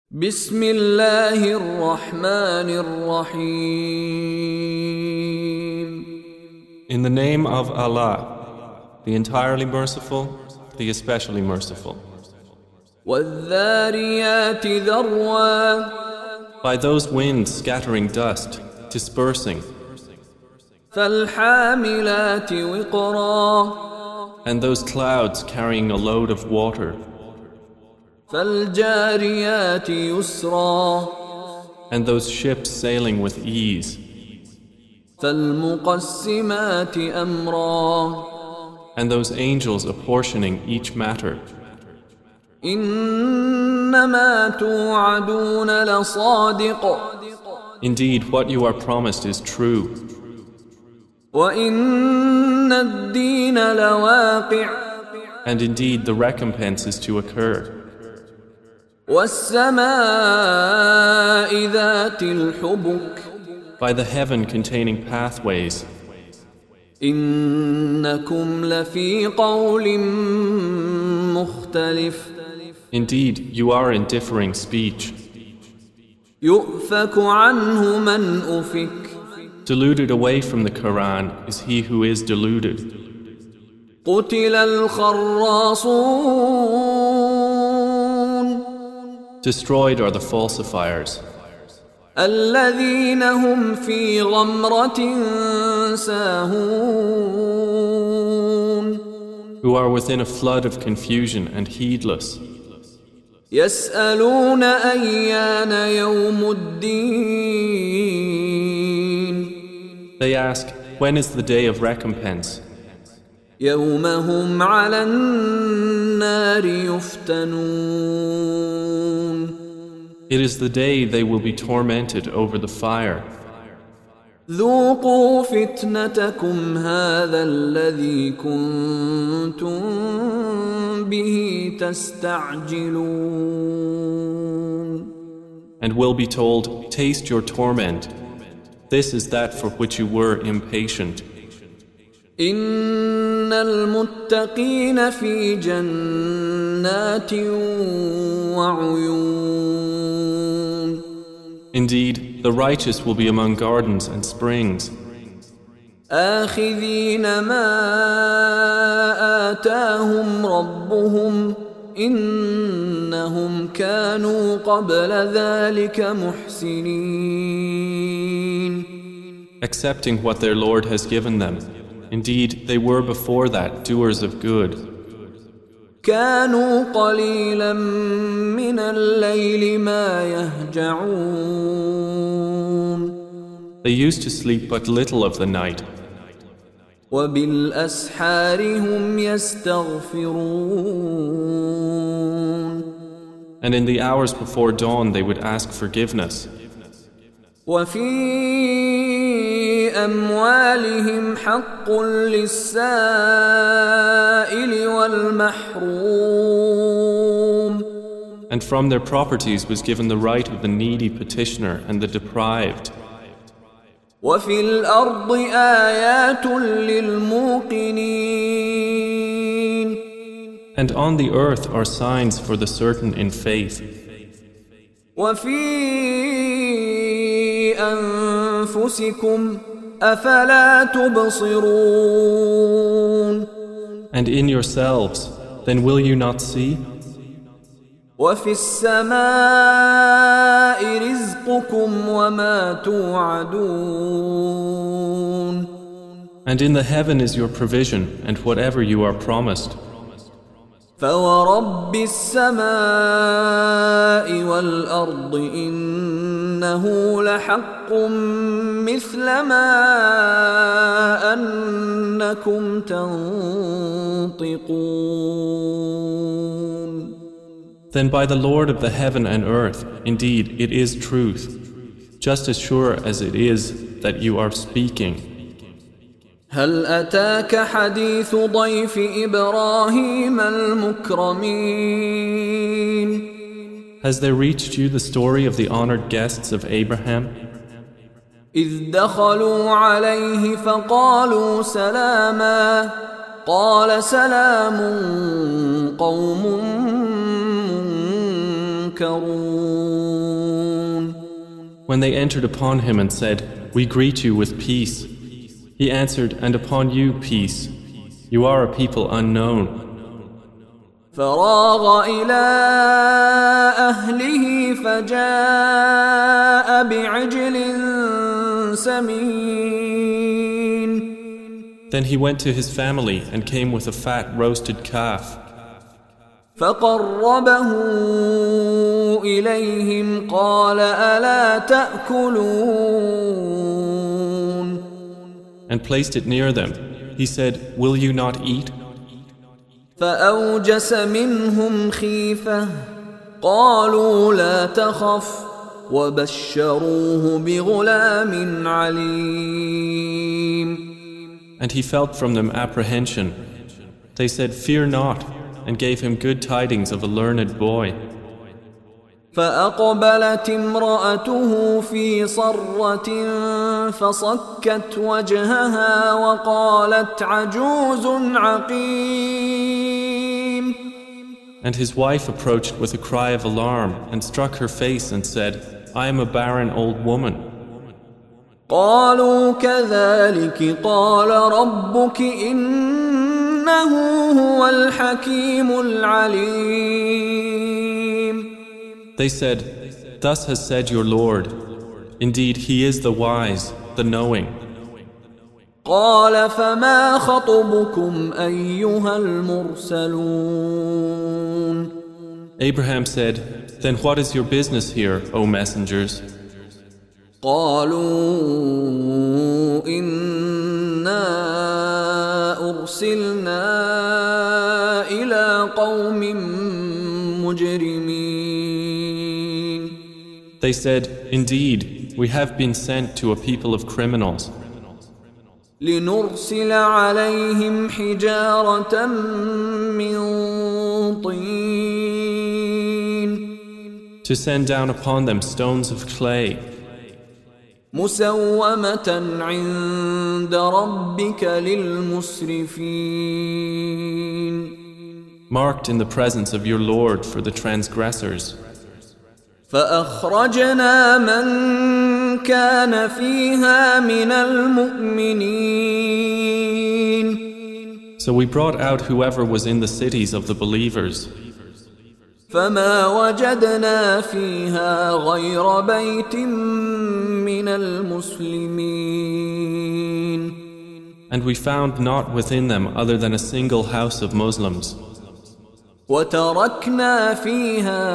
بسم الله الرحمن الرحيم. In the name of Allah, the entirely merciful, the especially merciful. والذاريات ذروا. By those winds scattering dust, dispersing, فالحاملات وقرا. and those clouds carrying a load of water, فالجاريات يسرا. and those ships sailing with ease, فالمقسمات أمرا. and those angels apportioning each matter. إنما توعدون لصادق. Indeed, what you are promised is true, وإن الدين لواقع. and indeed the recompense is to occur. والسماء ذات الحبك. By the heaven containing pathways, إنكم لفي قول مختلف. indeed you are in differing speech. يؤفك عنه من أفك. Deluded away from the Quran is he who is deluded. قتل الخراصون. Destroyed are the falsifiers, الذين هم في غمرة ساهون. who are within a flood of confusion and heedless. يسألون أيان يوم الدين. They ask, when is the day of recompense? يوم هم على النار يفتنون. It is the day they will be tormented over the fire. ذوقوا فتنتكم هذا الذي كنتم به تستعجلون. And will be told, taste your torment. This is that for which you were impatient. إن المتقين في جنات وعيون. Indeed, the righteous will be among gardens and springs, آخذين ما آتاهم ربهم إنهم كانوا قبل ذلك محسنين. accepting what their Lord has given them. Indeed, they were before that doers of good. كانوا قليلا من الليل ما يهجعون. They used to sleep but little of the night, وبالأسحار هم يستغفرون. and in the hours before dawn they would ask forgiveness. وفي أموالهم حق للسائل والمحروم. And from their properties was given the right of the needy petitioner and the deprived. وفي الأرض آيات للموقنين. And on the earth are signs for the certain in faith. وفي أنفسكم أفلا تبصرون. And in yourselves, then will you not see? وفي السماء رزقكم وما توعدون. And in the heaven is your provision and whatever you are promised. فورب السماء والأرض إنه لحق مثل ما أنكم تنطقون. Then by the Lord of the heaven and earth, indeed it is truth, just as sure as it is that you are speaking. هل أتاك حديث ضيف إبراهيم المكرمين. Has there reached you the story of the honored guests of Abraham? إذ دخلوا عليه فقالوا سلاما قال سلام قوم مُنكَرُونَ. When they entered upon him and said, "We greet you with peace," he answered, "And upon you peace. You are a people unknown." فراغ إلى أهله فجاء بعجل سمين. Then he went to his family and came with a fat roasted calf. فقربه إليهم قال ألا تأكلون. And placed it near them. He said, "Will you not eat?" فأوجس منهم خيفة قالوا لا تخف وبشروه بغلام عليم. And he felt from them apprehension. They said, "Fear not," and gave him good tidings of a learned boy. فأقبلت امرأته في صرة فصكت وجهها وقالت عجوز عقيم. And his wife approached with a cry of alarm and struck her face and said, "I am a barren old woman." قالوا كذلك قال ربك إنه هو الحكيم العليم. They said, "Thus has said your Lord. Indeed, He is the wise, the knowing." قال فما خطبكم أيها المرسلون. Abraham said, "Then what is your business here, O messengers?" قالوا إنا أرسلنا إلى قوم مجرمين. They said, "Indeed, we have been sent to a people of criminals. لنرسل عليهم حجارة من طين. To send down upon them stones of clay, مسومة عند ربك للمسرفين. marked in the presence of your Lord for the transgressors. فأخرجنا من كان فيها من المؤمنين. So we brought out whoever was in the cities of the believers. فما وجدنا فيها غير بيت من المسلمين. And we found not within them other than a single house of Muslims. وتركنا فيها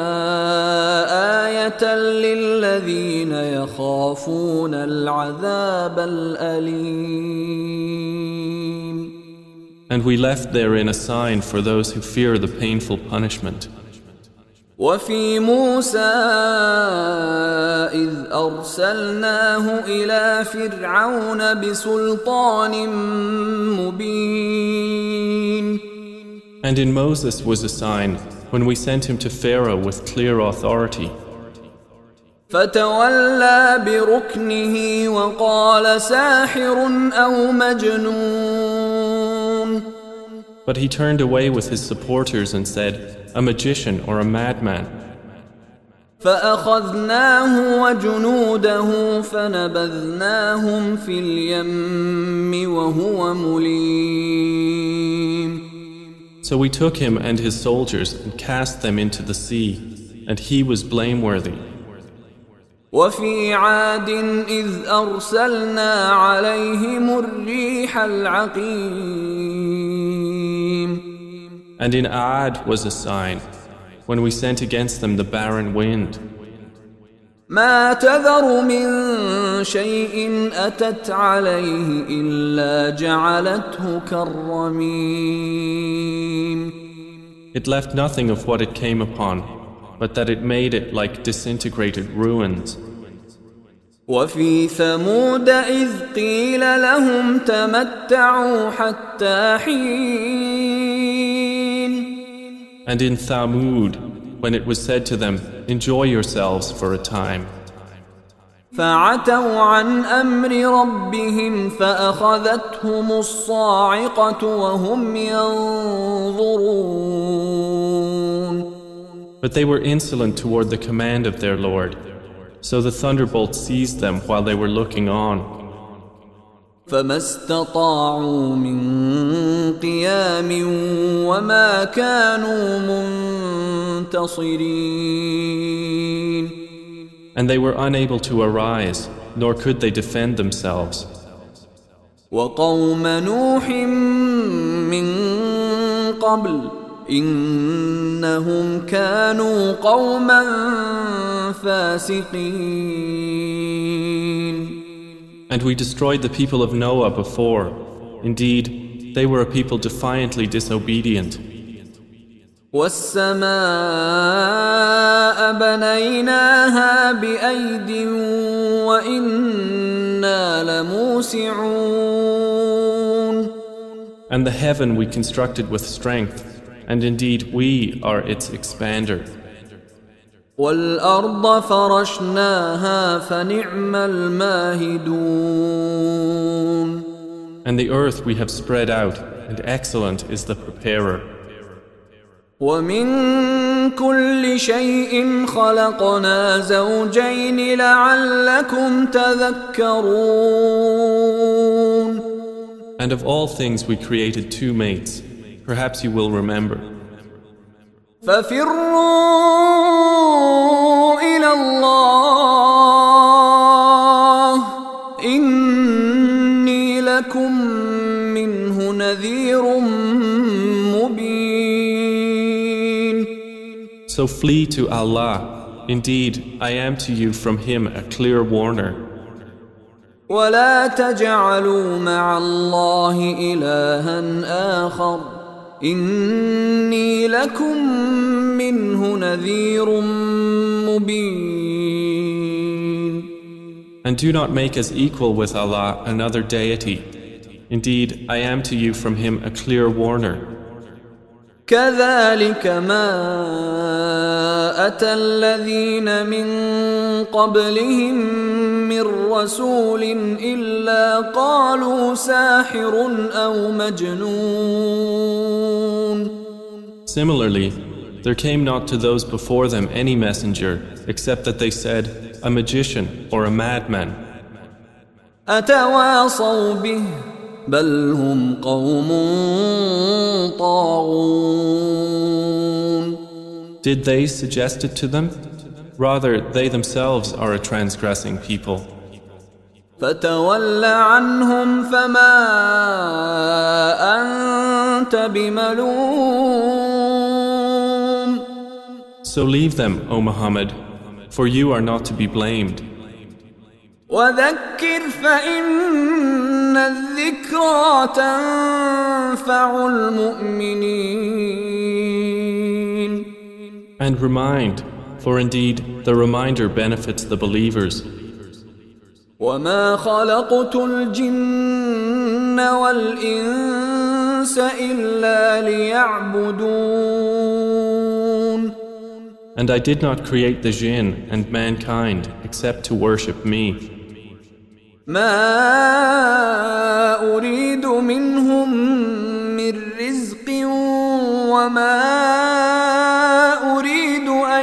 آية للذين يخافون العذاب الأليم. And we left therein a sign for those who fear the painful punishment. وفي موسى إذ أرسلناه إلى فرعون بسلطان مبين. And in Moses was a sign when we sent him to Pharaoh with clear authority. فتولى بركنه وقال ساحر أو مجنون. But he turned away with his supporters and said, "A magician or a madman." فأخذناه وجنوده فنبذناهم في اليم وهو مليم. So we took him and his soldiers and cast them into the sea, and he was blameworthy. وفي عاد إذ أرسلنا عليهم الريح العقيم. And in Aad was a sign, when we sent against them the barren wind. ما تذر من شيء أتت عليه إلا جعلته كالرميم. It left nothing of what it came upon, but that it made it like disintegrated ruins. وفي ثمود إذ قيل لهم تمتعوا حتى حين. And in Thamud, when it was said to them, "Enjoy yourselves for a time." فعتوا عن أمر ربهم فأخذتهم الصاعقة وهم ينظرون. But they were insolent toward the command of their Lord, so the thunderbolt seized them while they were looking on. فما استطاعوا من قيام وما كانوا منتصرين. And they were unable to arise, nor could they defend themselves. وقوم نوح من قبل إنهم كانوا قوما فاسقين. And we destroyed the people of Noah before. Indeed, they were a people defiantly disobedient. والسماء بنيناها بأيد وإنا لموسعون. And the heaven we constructed with strength, and indeed we are its expander. والأرض فرشناها فنعم الماهدون. And the earth we have spread out, and excellent is the preparer. ومن كل شيء خلقنا زوجين لعلكم تذكرون. And of all things we created two mates. Perhaps you will remember. ففروا إلى الله إني لكم منه نذير مبين. So flee to Allah. Indeed, I am to you from Him a clear warner. ولا تجعلوا مع الله إلها آخر إني لكم منه نذير مبين. And do not make as equal with Allah another deity. Indeed, I am to you from Him a clear warner. كذلك ما أتى الذين من قبلهم من رسول إلا قالوا ساحر أو مجنون. Similarly, there came not to those before them any messenger except that they said, a magician or a madman. أتواصوا به بل هم قوم طاغون. Did they suggest it to them? Rather, they themselves are a transgressing people. فتول عنهم فما أنت بملوم. So leave them, O Muhammad, for you are not to be blamed. وذكر فإن الذكرى تنفع المؤمنين. And remind, for indeed the reminder benefits the believers. وما خلقت الجن والإنس إلا ليعبدون. And I did not create the jinn and mankind except to worship me. ما أريد منهم من رزق وما أريد أن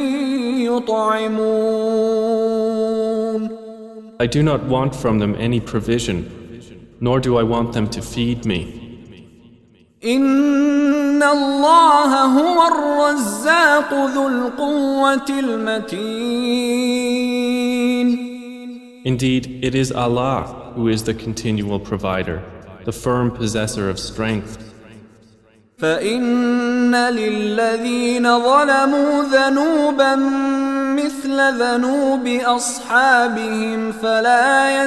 يطعمون. I do not want from them any provision, nor do I want them to feed me. إن الله هو الرزاق ذو القوة المتين. Indeed, it is Allah who is the continual provider, the firm possessor of strength. فإن للذين ظلموا ذنوبا مثل ذنوب أصحابهم فلا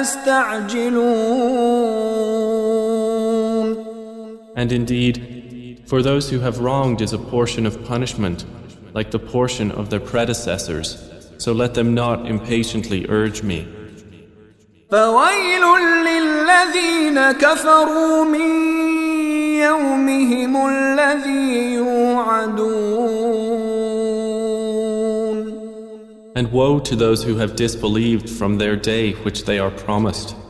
يستعجلون. And indeed, for those who have wronged is a portion of punishment, like the portion of their predecessors, so let them not impatiently urge me. فويل للذين كفروا من يومهم الذي يوعدون. And woe to those who have disbelieved from their day which they are promised.